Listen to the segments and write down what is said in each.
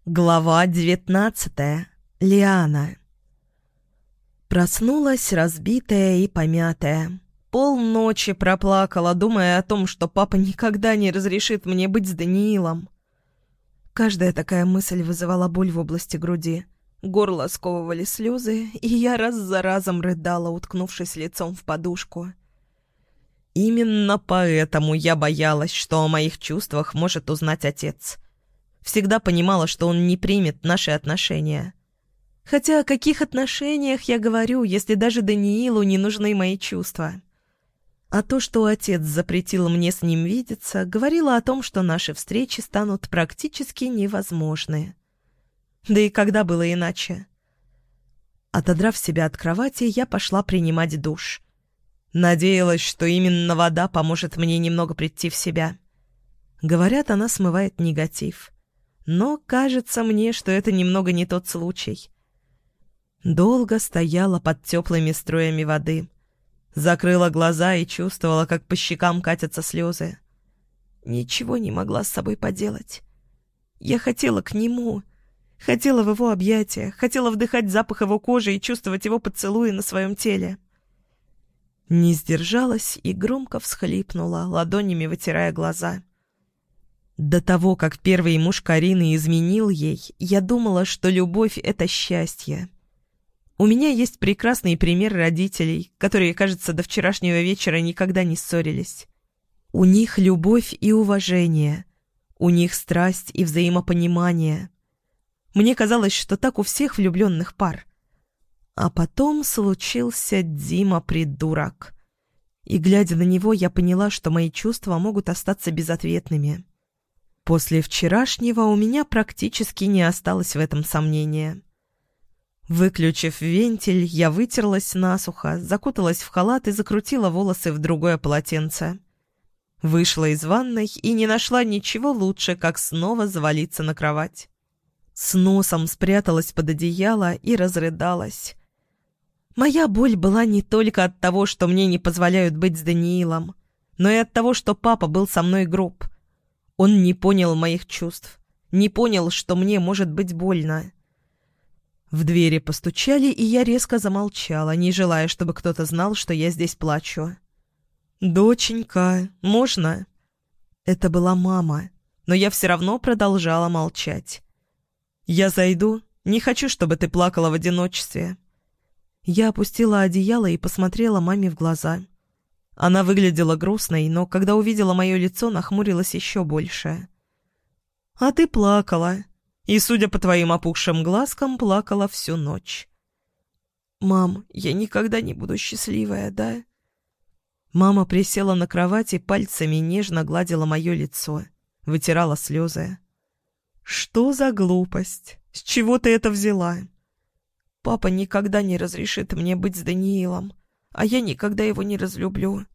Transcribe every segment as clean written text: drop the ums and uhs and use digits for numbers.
Глава 19. Лиана. Проснулась разбитая и помятая. Полночи проплакала, думая о том, что папа никогда не разрешит мне быть с Даниилом. Каждая такая мысль вызывала боль в области груди. Горло сковывали слезы, и я раз за разом рыдала, уткнувшись лицом в подушку. Именно поэтому я боялась, что о моих чувствах может узнать отец. Всегда понимала, что он не примет наши отношения. Хотя о каких отношениях я говорю, если даже Даниилу не нужны мои чувства? А то, что отец запретил мне с ним видеться, говорило о том, что наши встречи станут практически невозможны. Да и когда было иначе? Отодрав себя от кровати, я пошла принимать душ. Надеялась, что именно вода поможет мне немного прийти в себя. Говорят, она смывает негатив. Но кажется мне, что это немного не тот случай. Долго стояла под теплыми струями воды. Закрыла глаза и чувствовала, как по щекам катятся слезы. Ничего не могла с собой поделать. Я хотела к нему, хотела в его объятия, хотела вдыхать запах его кожи и чувствовать его поцелуи на своем теле. Не сдержалась и громко всхлипнула, ладонями вытирая глаза. До того, как первый муж Карины изменил ей, я думала, что любовь — это счастье. У меня есть прекрасный пример родителей, которые, кажется, до вчерашнего вечера никогда не ссорились. У них любовь и уважение. У них страсть и взаимопонимание. Мне казалось, что так у всех влюбленных пар. А потом случился Дима-придурок. И, глядя на него, я поняла, что мои чувства могут остаться безответными. После вчерашнего у меня практически не осталось в этом сомнения. Выключив вентиль, я вытерлась насухо, закуталась в халат и закрутила волосы в другое полотенце. Вышла из ванной и не нашла ничего лучше, как снова завалиться на кровать. С носом спряталась под одеяло и разрыдалась. Моя боль была не только от того, что мне не позволяют быть с Даниилом, но и от того, что папа был со мной груб. Он не понял моих чувств, не понял, что мне может быть больно. В двери постучали, и я резко замолчала, не желая, чтобы кто-то знал, что я здесь плачу. «Доченька, можно?» Это была мама, но я все равно продолжала молчать. «Я зайду. Не хочу, чтобы ты плакала в одиночестве». Я опустила одеяло и посмотрела маме в глаза. Она выглядела грустной, но когда увидела мое лицо, нахмурилась еще больше. «А ты плакала. И, судя по твоим опухшим глазкам, плакала всю ночь». «Мам, я никогда не буду счастливая, да?» Мама присела на кровать и пальцами нежно гладила мое лицо, вытирала слезы. «Что за глупость? С чего ты это взяла?» «Папа никогда не разрешит мне быть с Даниилом, а я никогда его не разлюблю».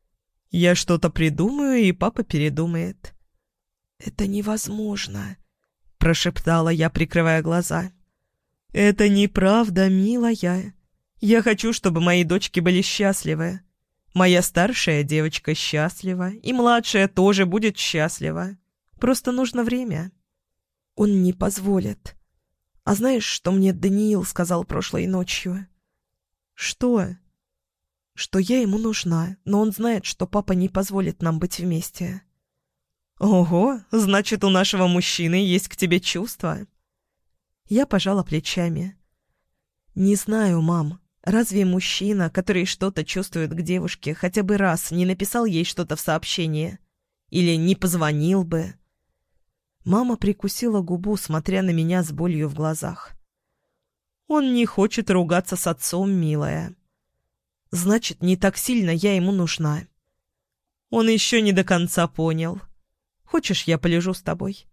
«Я что-то придумаю, и папа передумает». «Это невозможно», — прошептала я, прикрывая глаза. «Это неправда, милая. Я хочу, чтобы мои дочки были счастливы. Моя старшая девочка счастлива, и младшая тоже будет счастлива. Просто нужно время». «Он не позволит. А знаешь, что мне Даниил сказал прошлой ночью?» «Что?» «Что я ему нужна, но он знает, что папа не позволит нам быть вместе». «Ого, значит, у нашего мужчины есть к тебе чувства?» Я пожала плечами. «Не знаю, мам, разве мужчина, который что-то чувствует к девушке, хотя бы раз не написал ей что-то в сообщении? Или не позвонил бы?» Мама прикусила губу, смотря на меня с болью в глазах. «Он не хочет ругаться с отцом, милая. Значит, не так сильно я ему нужна. Он еще не до конца понял. Хочешь, я полежу с тобой?»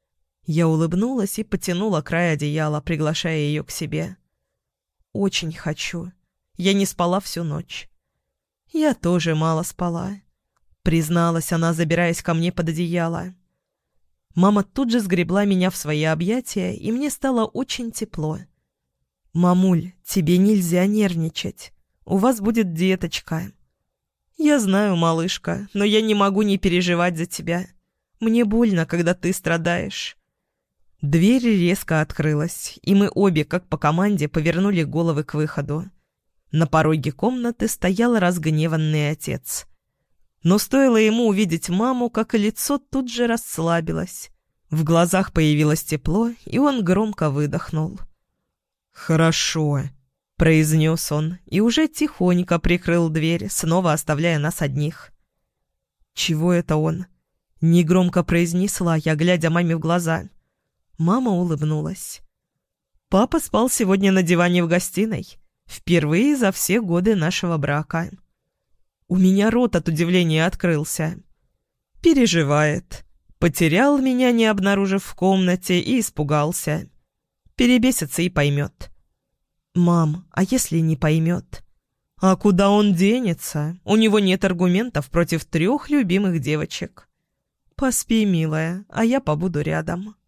Я улыбнулась и потянула край одеяла, приглашая ее к себе. «Очень хочу. Я не спала всю ночь». «Я тоже мало спала», — призналась она, забираясь ко мне под одеяло. Мама тут же сгребла меня в свои объятия, и мне стало очень тепло. «Мамуль, тебе нельзя нервничать. У вас будет деточка». «Я знаю, малышка, но я не могу не переживать за тебя. Мне больно, когда ты страдаешь». Дверь резко открылась, и мы обе, как по команде, повернули головы к выходу. На пороге комнаты стоял разгневанный отец. Но стоило ему увидеть маму, как и лицо тут же расслабилось. В глазах появилось тепло, и он громко выдохнул. «Хорошо», — произнес он, и уже тихонько прикрыл дверь, снова оставляя нас одних. «Чего это он?» — негромко произнесла я, глядя маме в глаза. Мама улыбнулась. «Папа спал сегодня на диване в гостиной. Впервые за все годы нашего брака». У меня рот от удивления открылся. «Переживает. Потерял меня, не обнаружив в комнате, и испугался. Перебесится и поймет». «Мам, а если не поймет?» «А куда он денется? У него нет аргументов против 3 любимых девочек. Поспи, милая, а я побуду рядом».